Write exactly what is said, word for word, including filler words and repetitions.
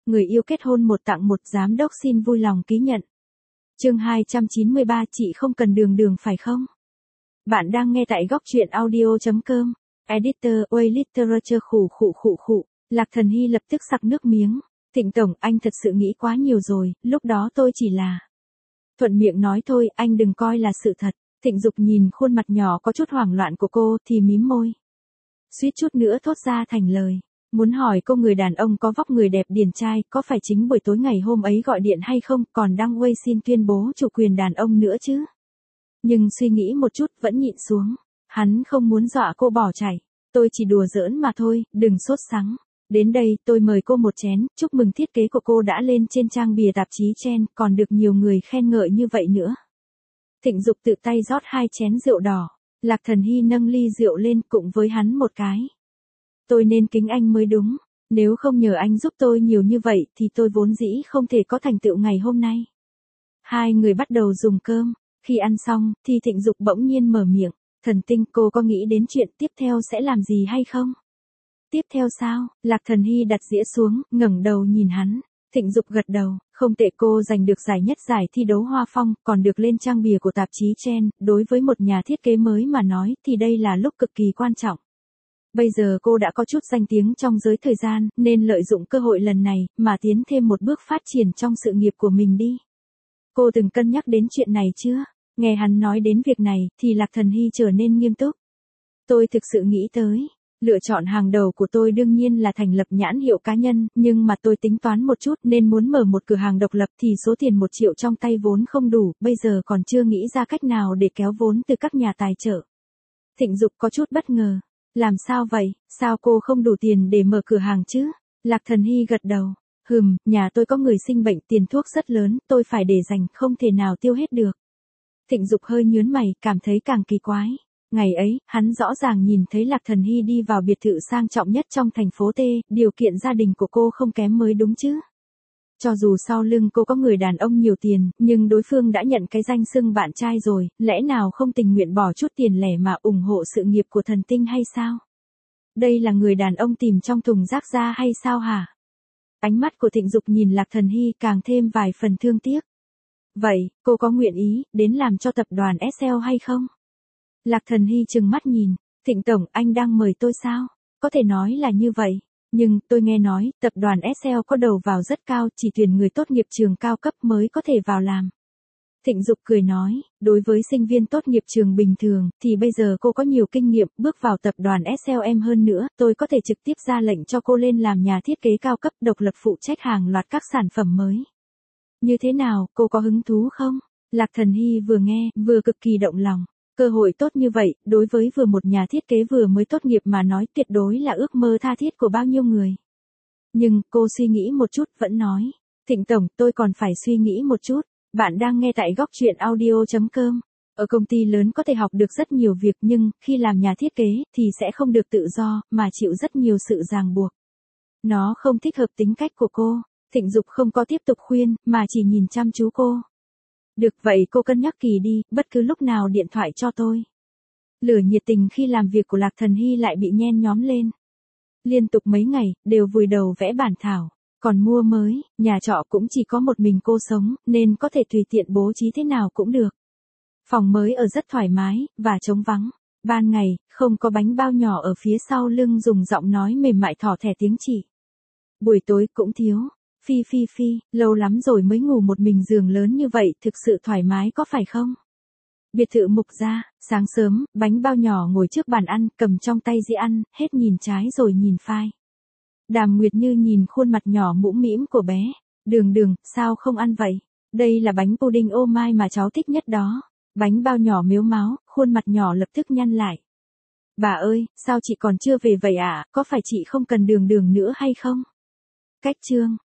người yêu kết hôn một tặng một, giám đốc xin vui lòng ký nhận. Chương hai trăm chín mươi ba, chị không cần đường đường phải không? Bạn đang nghe tại góc truyện audio chấm com. Editor, Way Literature khủ khủ khủ khủ. Lạc Thần Hy lập tức sặc nước miếng. Thịnh tổng, anh thật sự nghĩ quá nhiều rồi, lúc đó tôi chỉ là... Thuận miệng nói thôi, anh đừng coi là sự thật. Thịnh Dục nhìn khuôn mặt nhỏ có chút hoảng loạn của cô thì mím môi. Suýt chút nữa thốt ra thành lời. Muốn hỏi cô người đàn ông có vóc người đẹp điển trai có phải chính buổi tối ngày hôm ấy gọi điện hay không, còn đăng Way xin tuyên bố chủ quyền đàn ông nữa chứ. Nhưng suy nghĩ một chút vẫn nhịn xuống. Hắn không muốn dọa cô bỏ chạy. Tôi chỉ đùa giỡn mà thôi, đừng sốt sắng. Đến đây tôi mời cô một chén, chúc mừng thiết kế của cô đã lên trên trang bìa tạp chí Trend, còn được nhiều người khen ngợi như vậy nữa. Thịnh Dục tự tay rót hai chén rượu đỏ. Lạc Thần Hy nâng ly rượu lên cùng với hắn một cái. Tôi nên kính anh mới đúng. Nếu không nhờ anh giúp tôi nhiều như vậy thì tôi vốn dĩ không thể có thành tựu ngày hôm nay. Hai người bắt đầu dùng cơm. Khi ăn xong thì Thịnh Dục bỗng nhiên mở miệng. Thần Tinh, cô có nghĩ đến chuyện tiếp theo sẽ làm gì hay không? Tiếp theo sao? Lạc Thần Hy đặt dĩa xuống, ngẩng đầu nhìn hắn. Thịnh Dục gật đầu, không tệ, cô giành được giải nhất giải thi đấu Hoa Phong, còn được lên trang bìa của tạp chí Trend, đối với một nhà thiết kế mới mà nói thì đây là lúc cực kỳ quan trọng. Bây giờ cô đã có chút danh tiếng trong giới thời gian, nên lợi dụng cơ hội lần này mà tiến thêm một bước phát triển trong sự nghiệp của mình đi. Cô từng cân nhắc đến chuyện này chưa? Nghe hắn nói đến việc này thì Lạc Thần Hy trở nên nghiêm túc. Tôi thực sự nghĩ tới. Lựa chọn hàng đầu của tôi đương nhiên là thành lập nhãn hiệu cá nhân, nhưng mà tôi tính toán một chút nên muốn mở một cửa hàng độc lập thì số tiền một triệu trong tay vốn không đủ, bây giờ còn chưa nghĩ ra cách nào để kéo vốn từ các nhà tài trợ. Thịnh Dục có chút bất ngờ. Làm sao vậy, sao cô không đủ tiền để mở cửa hàng chứ? Lạc Thần Hy gật đầu. Hừm, nhà tôi có người sinh bệnh, tiền thuốc rất lớn, tôi phải để dành, không thể nào tiêu hết được. Thịnh Dục hơi nhướng mày, cảm thấy càng kỳ quái. Ngày ấy, hắn rõ ràng nhìn thấy Lạc Thần Hy đi vào biệt thự sang trọng nhất trong thành phố T, điều kiện gia đình của cô không kém mới đúng chứ. Cho dù sau lưng cô có người đàn ông nhiều tiền, nhưng đối phương đã nhận cái danh xưng bạn trai rồi, lẽ nào không tình nguyện bỏ chút tiền lẻ mà ủng hộ sự nghiệp của Thần Tinh hay sao? Đây là người đàn ông tìm trong thùng rác ra hay sao hả? Ánh mắt của Thịnh Dục nhìn Lạc Thần Hy càng thêm vài phần thương tiếc. Vậy, cô có nguyện ý đến làm cho tập đoàn ét lờ hay không? Lạc Thần Hy trừng mắt nhìn. Thịnh tổng, anh đang mời tôi sao? Có thể nói là như vậy. Nhưng, tôi nghe nói, tập đoàn ét lờ có đầu vào rất cao, chỉ tuyển người tốt nghiệp trường cao cấp mới có thể vào làm. Thịnh Dục cười nói, đối với sinh viên tốt nghiệp trường bình thường, thì bây giờ cô có nhiều kinh nghiệm, bước vào tập đoàn ét lờ em hơn nữa, tôi có thể trực tiếp ra lệnh cho cô lên làm nhà thiết kế cao cấp độc lập phụ trách hàng loạt các sản phẩm mới. Như thế nào, cô có hứng thú không? Lạc Thần Hy vừa nghe, vừa cực kỳ động lòng. Cơ hội tốt như vậy, đối với vừa một nhà thiết kế vừa mới tốt nghiệp mà nói tuyệt đối là ước mơ tha thiết của bao nhiêu người. Nhưng, cô suy nghĩ một chút, vẫn nói. Thịnh tổng, tôi còn phải suy nghĩ một chút. Bạn đang nghe tại góc truyện audio chấm com. Ở công ty lớn có thể học được rất nhiều việc nhưng, khi làm nhà thiết kế, thì sẽ không được tự do, mà chịu rất nhiều sự ràng buộc. Nó không thích hợp tính cách của cô. Thịnh Dục không có tiếp tục khuyên, mà chỉ nhìn chăm chú cô. Được vậy cô cân nhắc kỳ đi, bất cứ lúc nào điện thoại cho tôi. Lửa nhiệt tình khi làm việc của Lạc Thần Hy lại bị nhen nhóm lên. Liên tục mấy ngày, đều vùi đầu vẽ bản thảo. Còn mua mới, nhà trọ cũng chỉ có một mình cô sống, nên có thể tùy tiện bố trí thế nào cũng được. Phòng mới ở rất thoải mái, và trống vắng. Ban ngày, không có bánh bao nhỏ ở phía sau lưng dùng giọng nói mềm mại thỏ thẻ tiếng chỉ. Buổi tối cũng thiếu. Phi phi phi, lâu lắm rồi mới ngủ một mình giường lớn như vậy, thực sự thoải mái có phải không? Biệt thự Mục gia, sáng sớm, bánh bao nhỏ ngồi trước bàn ăn, cầm trong tay dĩa ăn, hết nhìn trái rồi nhìn phải. Đàm Nguyệt Như nhìn khuôn mặt nhỏ mũm mĩm của bé. Đường đường, sao không ăn vậy? Đây là bánh pudding ô mai mà cháu thích nhất đó. Bánh bao nhỏ mếu máo, khuôn mặt nhỏ lập tức nhăn lại. Bà ơi, sao chị còn chưa về vậy ạ? À? Có phải chị không cần đường đường nữa hay không? Cách chương.